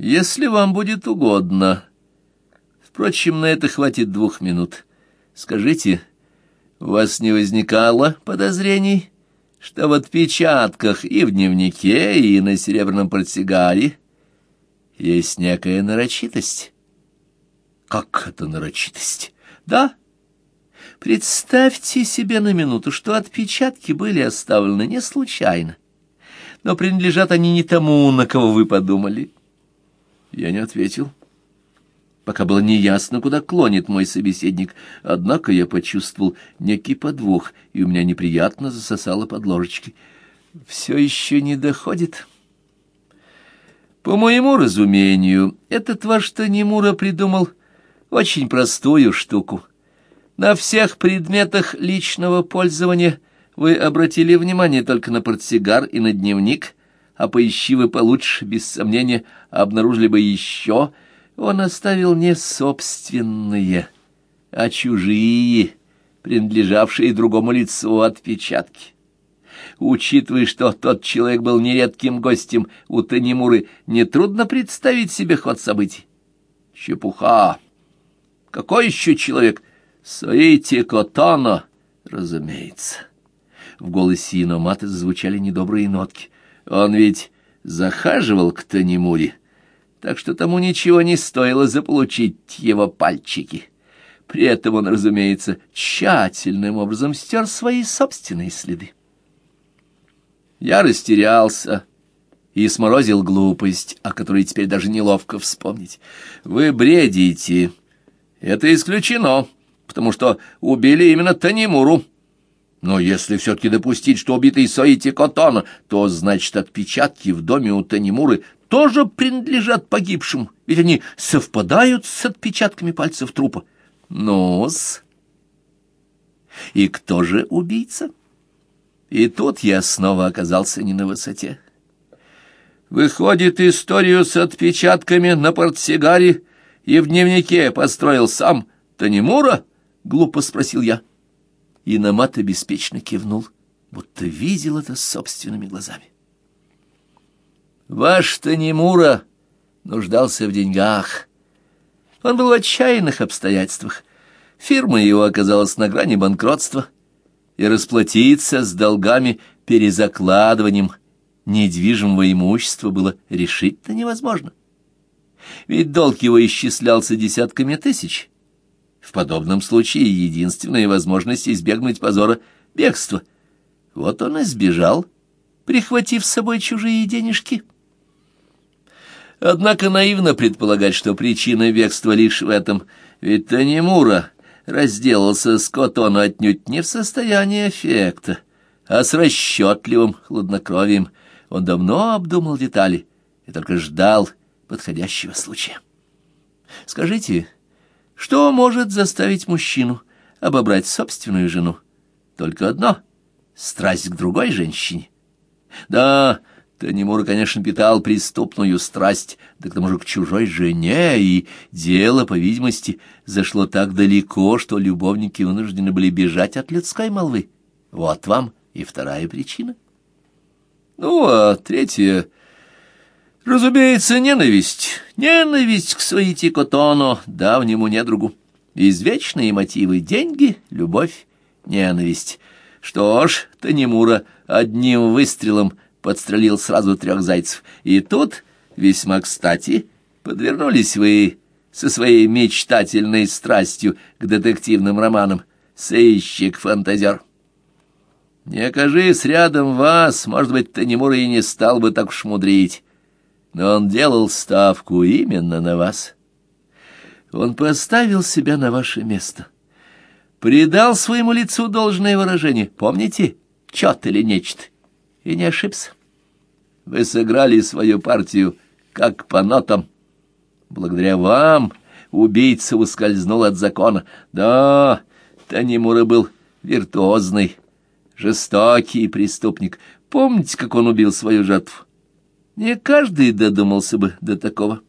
Если вам будет угодно. Впрочем, на это хватит 2 минут. Скажите, у вас не возникало подозрений, что в отпечатках и в дневнике, и на серебряном портсигаре есть некая нарочитость? Как это нарочитость? Да. Представьте себе на минуту, что отпечатки были оставлены не случайно, но принадлежат они не тому, на кого вы подумали. Я не ответил, пока было неясно, куда клонит мой собеседник, однако я почувствовал некий подвох, и у меня неприятно засосало под ложечкой. Все еще не доходит. По моему разумению, этот ваш Танемура придумал очень простую штуку. На всех предметах личного пользования вы обратили внимание только на портсигар и на дневник, а поищи вы получше, без сомнения, обнаружили бы еще. Он оставил не собственные, а чужие, принадлежавшие другому лицу отпечатки. Учитывая, что тот человек был нередким гостем у Танемуры, нетрудно представить себе ход событий. Чепуха! Какой еще человек? Соити Котано, разумеется. В голосе Иноматы зазвучали недобрые нотки. Он ведь захаживал к Танемуре, так что тому ничего не стоило заполучить его пальчики. При этом он, разумеется, тщательным образом стер свои собственные следы. Я растерялся и сморозил глупость, о которой теперь даже неловко вспомнить. Вы бредите. Это исключено, потому что убили именно Танемуру. Но если все-таки допустить, что убитый Соити Котано, то, значит, отпечатки в доме у Танемуры тоже принадлежат погибшему, ведь они совпадают с отпечатками пальцев трупа. Ну-с. И кто же убийца? И тут я снова оказался не на высоте. Выходит, историю с отпечатками на портсигаре и в дневнике построил сам Танемура? — глупо спросил я. Иномата беспечно кивнул, будто видел это собственными глазами. Ваш Танемура нуждался в деньгах. Он был в отчаянных обстоятельствах. Фирма его оказалась на грани банкротства, и расплатиться с долгами перезакладыванием недвижимого имущества было решительно невозможно. Ведь долг его исчислялся десятками тысяч. В подобном случае единственная возможность избегнуть позора — бегство. Вот он и сбежал, прихватив с собой чужие денежки. Однако наивно предполагать, что причина бегства лишь в этом, ведь Танемура разделался с Котано отнюдь не в состоянии аффекта, а с расчетливым хладнокровием. Он давно обдумал детали и только ждал подходящего случая. Скажите, что может заставить мужчину обобрать собственную жену? Только одно — страсть к другой женщине. Да, Танемура, конечно, питал преступную страсть, да к тому же к чужой жене, и дело, по видимости, зашло так далеко, что любовники вынуждены были бежать от людской молвы. Вот вам и вторая причина. Ну, а третья, разумеется, ненависть. Ненависть к Соити Котано, давнему недругу. Извечные мотивы — деньги, любовь, ненависть. Что ж, Танемура одним выстрелом подстрелил сразу 3 зайцев. И тут, весьма кстати, подвернулись вы со своей мечтательной страстью к детективным романам. Сыщик-фантазер. Не окажись рядом вас, может быть, Танемура и не стал бы так уж мудрить. Но он делал ставку именно на вас. Он поставил себя на ваше место. Придал своему лицу должное выражение. Помните, чёт или нечто? И не ошибся. Вы сыграли свою партию как по нотам. Благодаря вам убийца ускользнул от закона. Да, Танемура был виртуозный, жестокий преступник. Помните, как он убил свою жертву? Не каждый додумался бы до такого.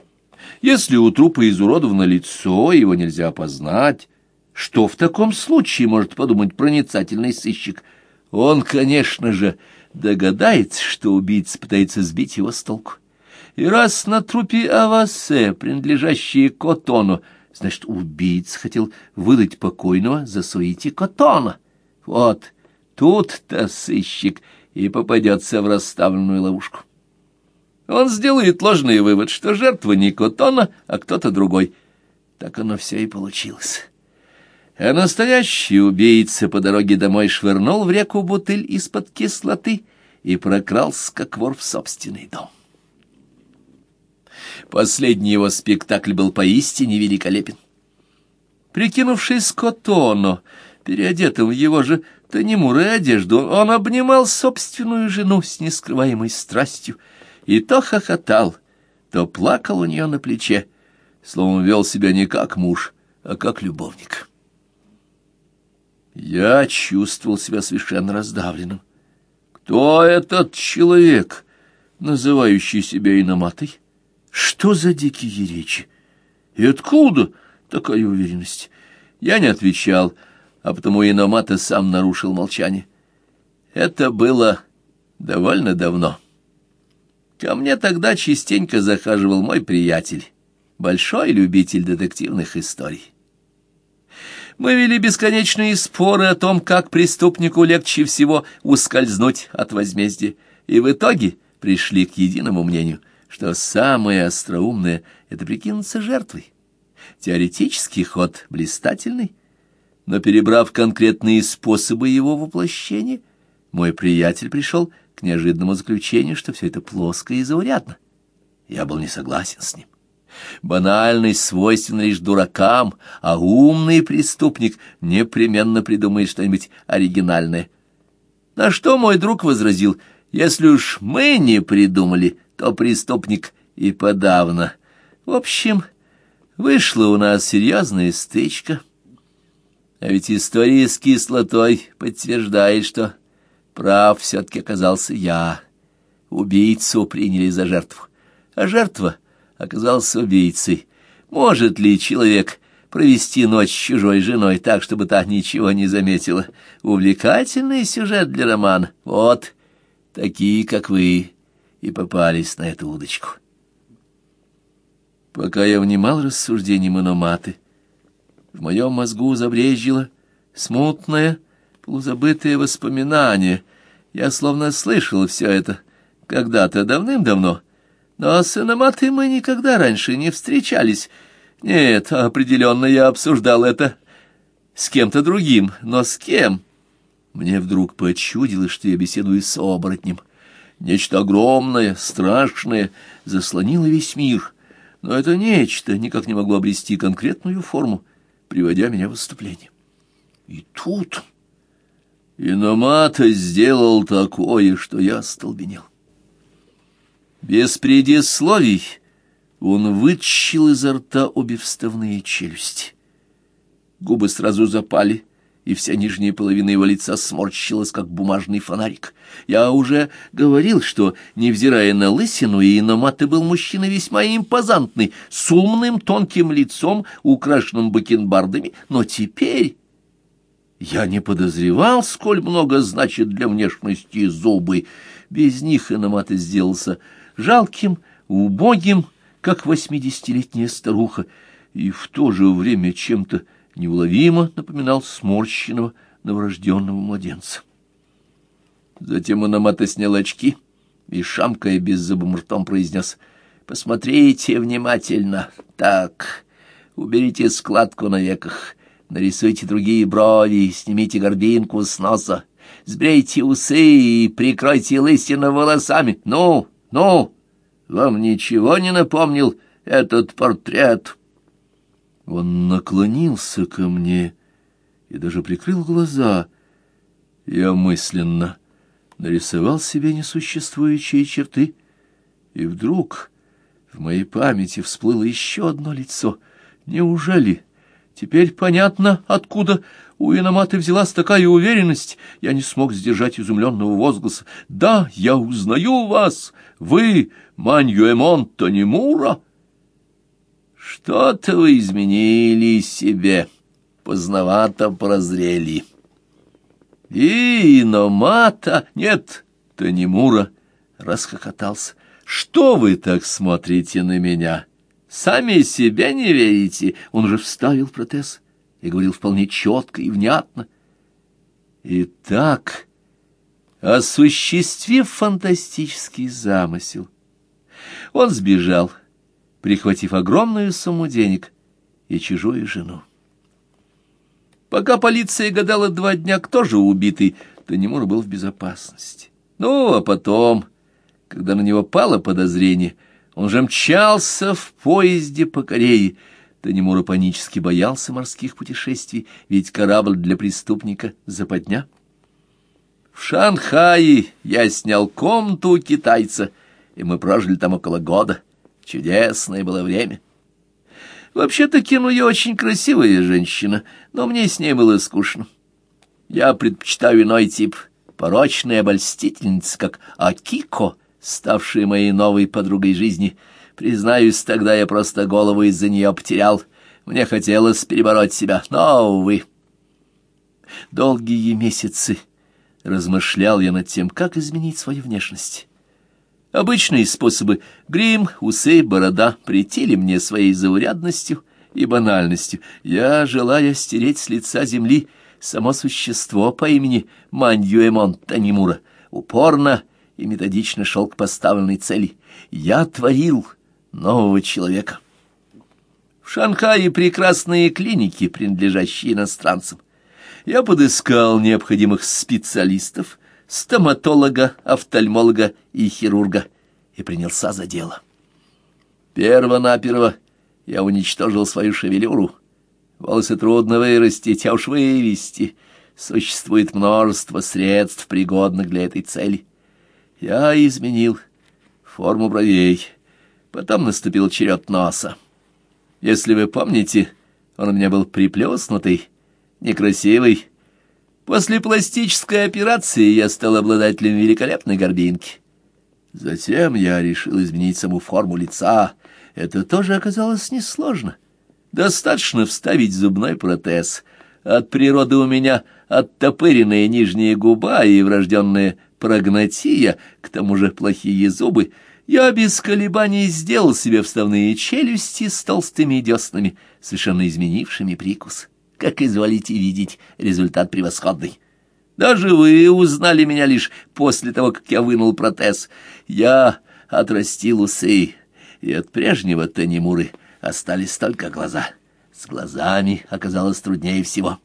Если у трупа изуродовано лицо, его нельзя опознать. Что в таком случае может подумать проницательный сыщик? Он, конечно же, догадается, что убийца пытается сбить его с толку. И раз на трупе Авасе, принадлежащие Котону, значит, убийца хотел выдать покойного за Суити Котона. Вот тут-то сыщик и попадется в расставленную ловушку. Он сделает ложный вывод, что жертва не Котона, а кто-то другой. Так оно все и получилось. А настоящий убийца по дороге домой швырнул в реку бутыль из-под кислоты и прокрался, как вор, в собственный дом. Последний его спектакль был поистине великолепен. Прикинувшись Котону, переодетым в его же Танемуры одежду, он обнимал собственную жену с нескрываемой страстью и то хохотал, то плакал у нее на плече, словом, вел себя не как муж, а как любовник. Я чувствовал себя совершенно раздавленным. Кто этот человек, называющий себя иноматой? Что за дикие речи? И откуда такая уверенность? Я не отвечал, а потому иномата сам нарушил молчание. Это было довольно давно. Ко мне тогда частенько захаживал мой приятель, большой любитель детективных историй. Мы вели бесконечные споры о том, как преступнику легче всего ускользнуть от возмездия, и в итоге пришли к единому мнению, что самое остроумное — это прикинуться жертвой. Теоретический ход блистательный, но, перебрав конкретные способы его воплощения, мой приятель пришел к неожиданному заключению, что все это плоско и заурядно. Я был не согласен с ним. Банальность свойственна лишь дуракам, а умный преступник непременно придумает что-нибудь оригинальное. На что мой друг возразил: если уж мы не придумали, то преступник и подавно. В общем, вышла у нас серьезная стычка. А ведь история с кислотой подтверждает, что прав все-таки оказался я. Убийцу приняли за жертву, а жертва оказался убийцей. Может ли человек провести ночь с чужой женой так, чтобы та ничего не заметила? Увлекательный сюжет для романа. Вот такие, как вы, и попались на эту удочку. Пока я внимал рассуждениям иноматы, в моем мозгу забрежило смутное, полузабытое воспоминание. Я словно слышал все это когда-то давным-давно, но с иноматой мы никогда раньше не встречались. Нет, определенно я обсуждал это с кем-то другим, но с кем? Мне вдруг почудилось, что я беседую с оборотнем. Нечто огромное, страшное заслонило весь мир, но это нечто никак не могло обрести конкретную форму, приводя меня в выступление. И тут иномата сделал такое, что я остолбенел. Без предисловий он вытащил изо рта обе вставные челюсти. Губы сразу запали, и вся нижняя половина его лица сморщилась, как бумажный фонарик. Я уже говорил, что, невзирая на лысину, иномата был мужчина весьма импозантный, с умным тонким лицом, украшенным бакенбардами, но теперь я не подозревал, сколь много значит для внешности зубы. Без них иномата сделался жалким, убогим, как 80-летняя старуха, и в то же время чем-то неуловимо напоминал сморщенного новорожденного младенца. Затем иномата снял очки и, шамкая беззубым ртом, произнес: «Посмотрите внимательно. Так, уберите складку на веках, нарисуйте другие брови, снимите горбинку с носа, сбрейте усы и прикройте лысину волосами. Ну, вам ничего не напомнил этот портрет?» Он наклонился ко мне и даже прикрыл глаза. Я мысленно нарисовал себе несуществующие черты, и вдруг в моей памяти всплыло еще одно лицо. Неужели теперь понятно, откуда у иноматы взялась такая уверенность? Я не смог сдержать изумленного возгласа. «Да, я узнаю вас! Вы Маньюэмон Танемура!» «Что-то вы изменили себе, поздновато прозрели». И иномата, нет, Танемура расхохотался. «Что вы так смотрите на меня? Сами себе не верите?» Он уже вставил протез и говорил вполне четко и внятно. Итак, осуществив фантастический замысел, он сбежал, прихватив огромную сумму денег и чужую жену. Пока полиция гадала 2 дня, кто же убитый, Танемура был в безопасности. Ну, а потом, когда на него пало подозрение, он же мчался в поезде по Корее. Танемура панически боялся морских путешествий, ведь корабль для преступника — западня. В Шанхае я снял комнату у китайца, и мы прожили там около года. Чудесное было время. Вообще-то Кинуя очень красивая женщина, но мне с ней было скучно. Я предпочитаю иной тип, порочная обольстительница, как Акико, ставшая моей новой подругой жизни. Признаюсь, тогда я просто голову из-за нее потерял. Мне хотелось перебороть себя, но, увы. Долгие месяцы размышлял я над тем, как изменить свою внешность. Обычные способы — грим, усы, борода — претили мне своей заурядностью и банальностью. Я, желая стереть с лица земли само существо по имени Маньюэмон Танемура, упорно и методично шел к поставленной цели. Я творил нового человека. В Шанхае прекрасные клиники, принадлежащие иностранцам. Я подыскал необходимых специалистов, стоматолога, офтальмолога и хирурга, и принялся за дело. Перво-наперво я уничтожил свою шевелюру. Волосы трудно вырастить, а уж вывести. Существует множество средств, пригодных для этой цели. Я изменил форму бровей. Потом наступил черед носа. Если вы помните, он у меня был приплюснутый, некрасивый. После пластической операции я стал обладателем великолепной горбинки. Затем я решил изменить саму форму лица. Это тоже оказалось несложно. Достаточно вставить зубной протез. От природы у меня оттопыренная нижняя губа и врожденная прогнатия, к тому же плохие зубы. Я без колебаний сделал себе вставные челюсти с толстыми деснами, совершенно изменившими прикус. Как изволите видеть, результат превосходный. Даже вы узнали меня лишь после того, как я вынул протез. Я отрастил усы, и от прежнего Танемуры остались только глаза. С глазами оказалось труднее всего.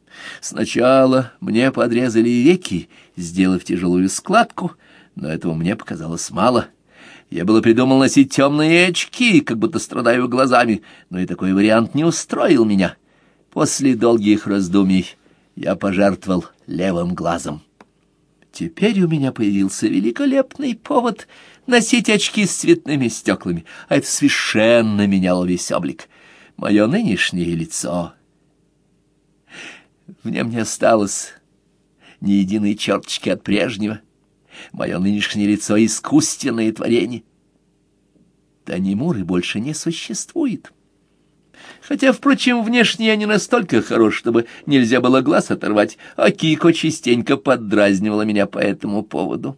Сначала мне подрезали веки, сделав тяжелую складку, но этого мне показалось мало. Я было придумал носить темные очки, как будто страдаю глазами, но и такой вариант не устроил меня. После долгих раздумий я пожертвовал левым глазом. Теперь у меня появился великолепный повод носить очки с цветными стеклами, а это совершенно меняло весь облик. Мое нынешнее лицо... В нем не осталось ни единой черточки от прежнего. Мое нынешнее лицо — искусственное творение. Танемуры больше не существует. Хотя, впрочем, внешне я не настолько хорош, чтобы нельзя было глаз оторвать, а Кико частенько поддразнивала меня по этому поводу.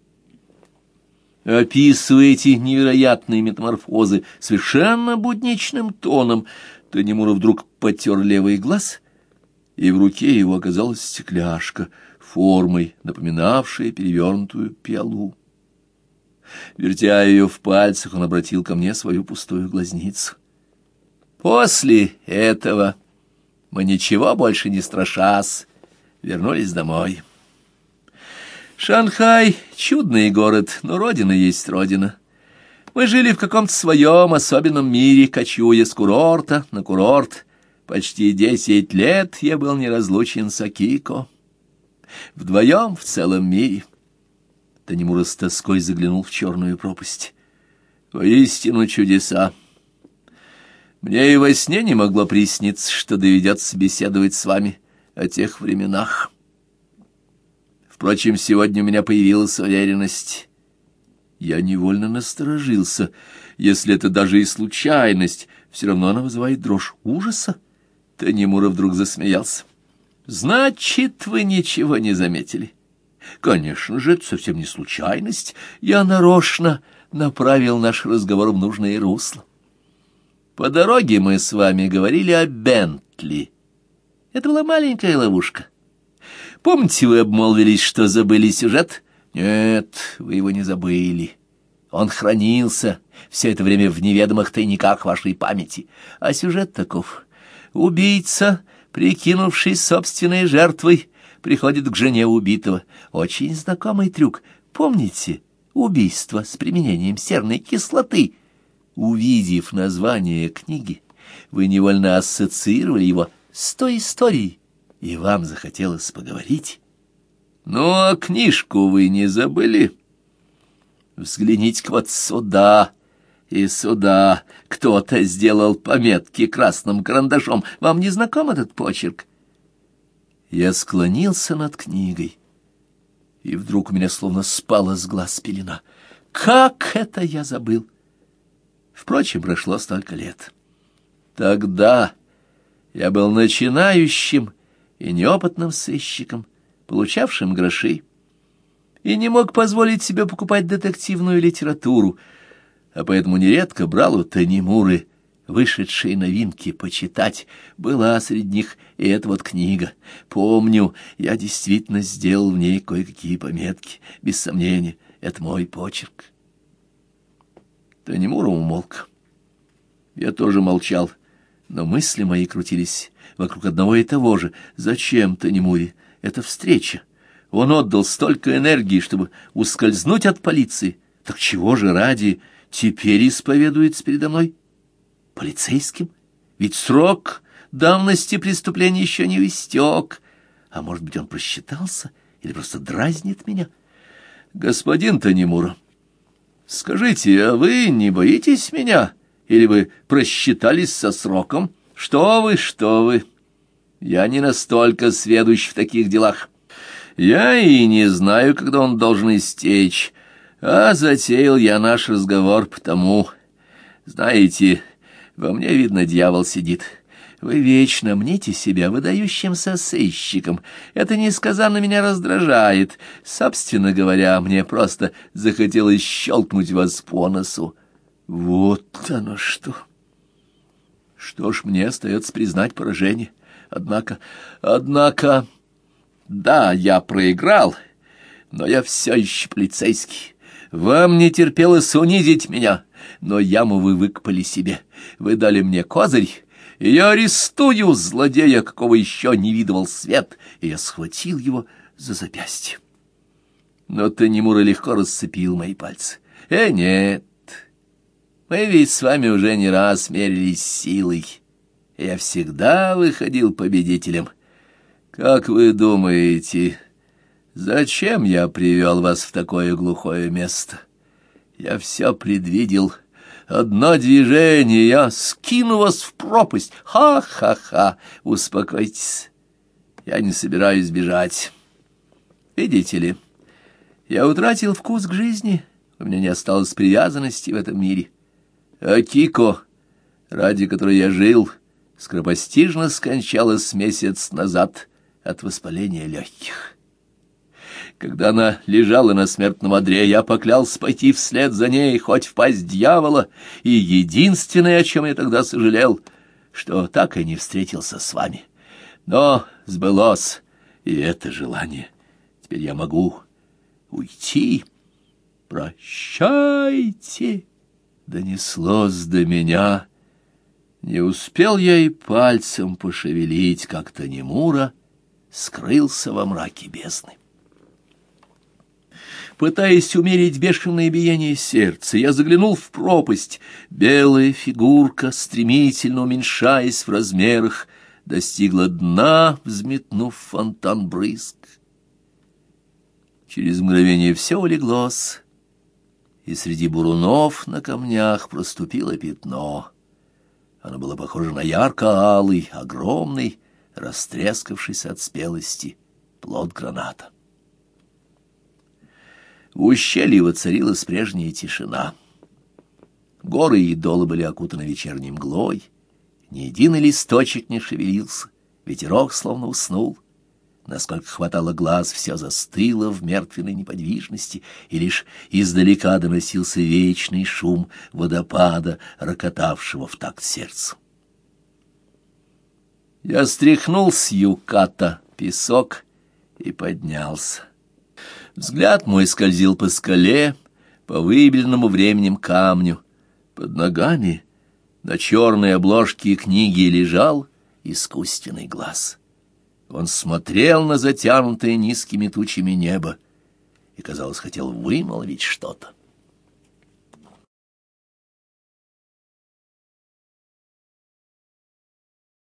Описывая эти невероятные метаморфозы совершенно будничным тоном, Танемура вдруг потер левый глаз, и в руке его оказалась стекляшка, формой напоминавшая перевернутую пиалу. Вертя ее в пальцах, он обратил ко мне свою пустую глазницу. После этого мы, ничего больше не страшась, вернулись домой. Шанхай — чудный город, но родина есть родина. Мы жили в каком-то своем особенном мире, кочуя с курорта на курорт. Почти 10 лет я был неразлучен с Акико. Вдвоем в целом мире. Танемура с тоской заглянул в черную пропасть. Воистину чудеса. Мне и во сне не могло присниться, что доведется беседовать с вами о тех временах. Впрочем, сегодня у меня появилась уверенность. Я невольно насторожился. Если это даже и случайность, все равно она вызывает дрожь ужаса. Танемура вдруг засмеялся. «Значит, вы ничего не заметили?» «Конечно же, это совсем не случайность. Я нарочно направил наш разговор в нужное русло. По дороге мы с вами говорили о Бентли. Это была маленькая ловушка. Помните, вы обмолвились, что забыли сюжет? Нет, вы его не забыли. Он хранился все это время в неведомых тайниках вашей памяти. А сюжет таков. Убийца, прикинувшись собственной жертвой, приходит к жене убитого. Очень знакомый трюк. Помните? Убийство с применением серной кислоты. Увидев название книги, вы невольно ассоциировали его с той историей, и вам захотелось поговорить. Ну, а книжку вы не забыли? Взгляните-ка вот сюда и сюда. Кто-то сделал пометки красным карандашом. Вам не знаком этот почерк? Я склонился над книгой, и вдруг у меня словно спала с глаз пелена. Как это я забыл? Впрочем, прошло столько лет. Тогда я был начинающим и неопытным сыщиком, получавшим гроши, и не мог позволить себе покупать детективную литературу, а поэтому нередко брал у Танемуры вышедшие новинки почитать. Была среди них и эта вот книга. Помню, я действительно сделал в ней кое-какие пометки. Без сомнения, это мой почерк. Танемура умолк. Я тоже молчал, но мысли мои крутились вокруг одного и того же. Зачем Танемуре эта встреча? Он отдал столько энергии, чтобы ускользнуть от полиции. Так чего же ради теперь исповедуется передо мной? Полицейским? Ведь срок давности преступления еще не истек. А может быть, он просчитался или просто дразнит меня? Господин Танемура, скажите, а вы не боитесь меня? Или вы просчитались со сроком? Что вы? Я не настолько сведущ в таких делах. Я и не знаю, когда он должен истечь, а затеял я наш разговор потому... Знаете, во мне, видно, дьявол сидит. Вы вечно мните себя выдающимся сыщиком. Это несказанно меня раздражает. Собственно говоря, мне просто захотелось щелкнуть вас по носу. Вот оно что. Что ж, мне остается признать поражение. Однако... Да, я проиграл, но я все еще полицейский. Вам не терпелось унизить меня, но яму вы выкопали себе. Вы дали мне козырь, и я арестую злодея, какого еще не видывал свет, и я схватил его за запястье. Но Танемура легко расцепил мои пальцы. Нет, мы ведь с вами уже не раз мерились силой. Я всегда выходил победителем. Как вы думаете, зачем я привел вас в такое глухое место? Я все предвидел. Одно движение, я скину вас в пропасть. Ха-ха-ха, успокойтесь. Я не собираюсь бежать. Видите ли, я утратил вкус к жизни, у меня не осталось привязанности в этом мире. А Кико, ради которой я жил, скоропостижно скончалась месяц назад от воспаления легких. Когда она лежала на смертном одре, я поклялся пойти вслед за ней, хоть в пасть дьявола, и единственное, о чем я тогда сожалел, что так и не встретился с вами. Но сбылось и это желание. Теперь я могу уйти. Прощайте, донеслось до меня. Не успел я и пальцем пошевелить, как Танемура скрылся во мраке бездны. Пытаясь умерить бешеное биение сердца, я заглянул в пропасть. Белая фигурка, стремительно уменьшаясь в размерах, достигла дна, взметнув фонтан брызг. Через мгновение все улеглось, и среди бурунов на камнях проступило пятно. Оно было похоже на ярко-алый, огромный, растрескавшийся от спелости плод граната. В ущелье воцарилась прежняя тишина. Горы и долы были окутаны вечерней мглой, ни единый листочек не шевелился, ветерок словно уснул, Насколько хватало глаз, все застыло в мертвенной неподвижности, и лишь издалека доносился вечный шум водопада, рокотавшего в такт сердцу. Я стряхнул с юката песок и поднялся. Взгляд мой скользил по скале, по выбеленному временем камню. Под ногами на черной обложке книги лежал искусственный глаз. Он смотрел на затянутое низкими тучами небо и, казалось, хотел вымолвить что-то.